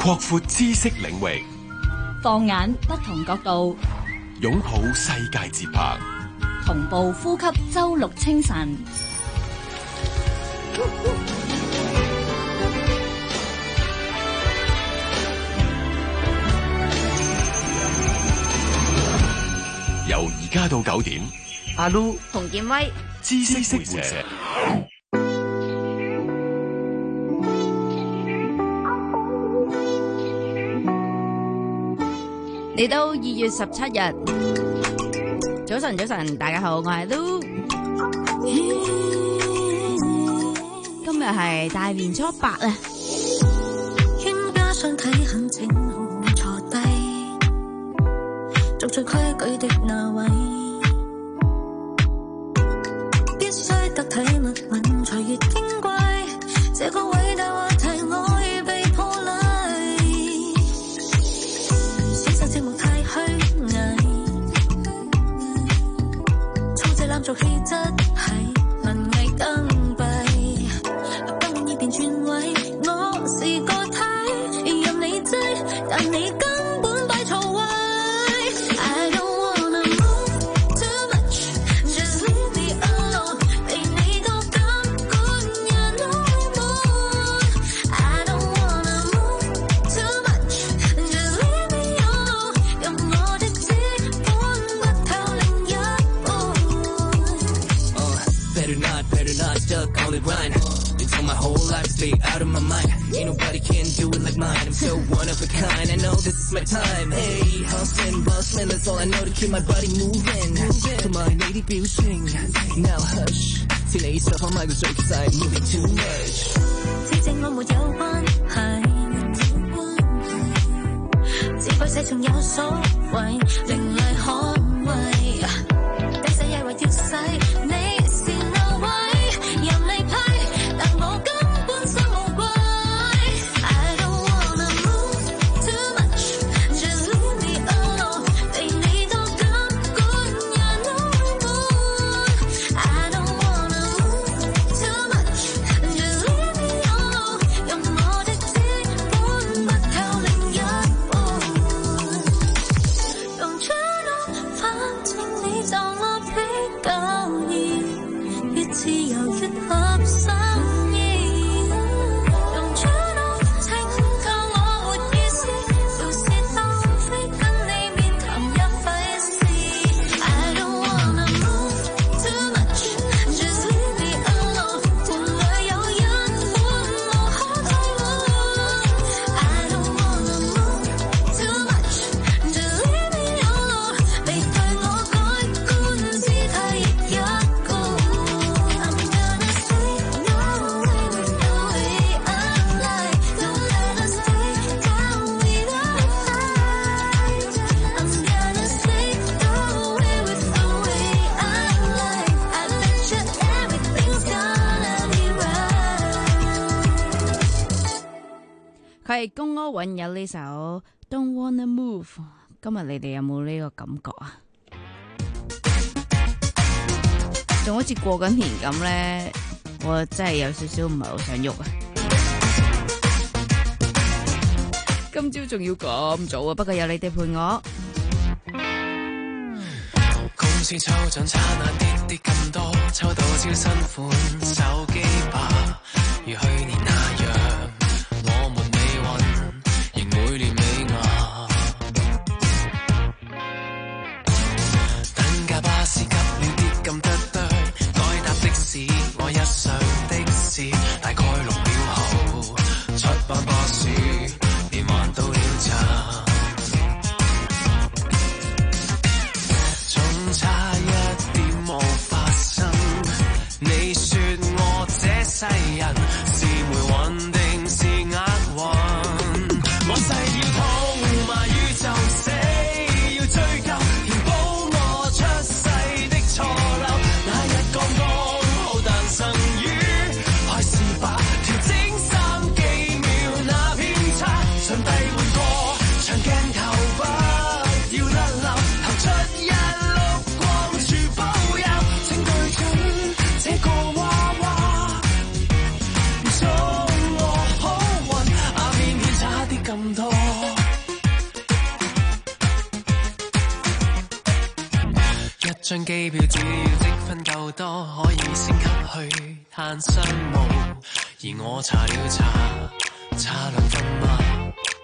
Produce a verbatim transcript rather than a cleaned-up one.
擴闊知識領域， 放眼不同角度， 擁抱世界節拍， 同步呼吸周六清晨。 由而家到九點，阿 Lu 洪建威， 知識會社。 嚟到二月十七日，早晨早晨，大家好，我係 Lu。今日係大年初八啊！ 應加上睇很整好坐低，做最規矩的那位，必須得體密吻才越矜貴，這個偉大話題我已被破例，小手節目太虛偽，粗製濫造氣質係文藝更弊，不滿意便轉位，我是個體任你擠，但你根本擺錯位。 My whole life stay out of my mind. Ain't nobody can do it like mine. I'm so one of a kind. I know this is my time. Hey, hustling, bustling, that's all I know to keep my body moving. To my lady 表情 Now hush. 是你手放埋個嘴，其實係 moving too much. 只正我沒有關係，只怪世上有所謂，凌厲捍衛，地勢亦為要使你是那位。 佢係公柯允有呢首 Don't Wanna Move， 今日你哋有冇呢個感覺啊？仲好似過緊年咁咧，我真係有少少唔係好想喐啊！今朝仲要咁早啊，不過有你哋陪我。 公司抽獎差難啲啲咁多，抽到超新款手機吧，如去年那樣。我們未運，仍每年尾牙。等架巴士急了啲咁得對，該搭的士，我一上的士，大概六秒後，出班巴士連環到了站。總差一點冇發生，你說我這世人是沒穩定是厄運，我誓要痛罵宇宙死，要追究填補我出世的錯漏。那日剛剛好誕生於開始吧，調整三幾秒那偏差，上帝換過長鏡頭不要甩漏，投出一碌光柱保佑，請對準這個娃娃。祝我好運張機票只要積分夠多，可以升級去嘆商務。而我查了查，差兩分嗎？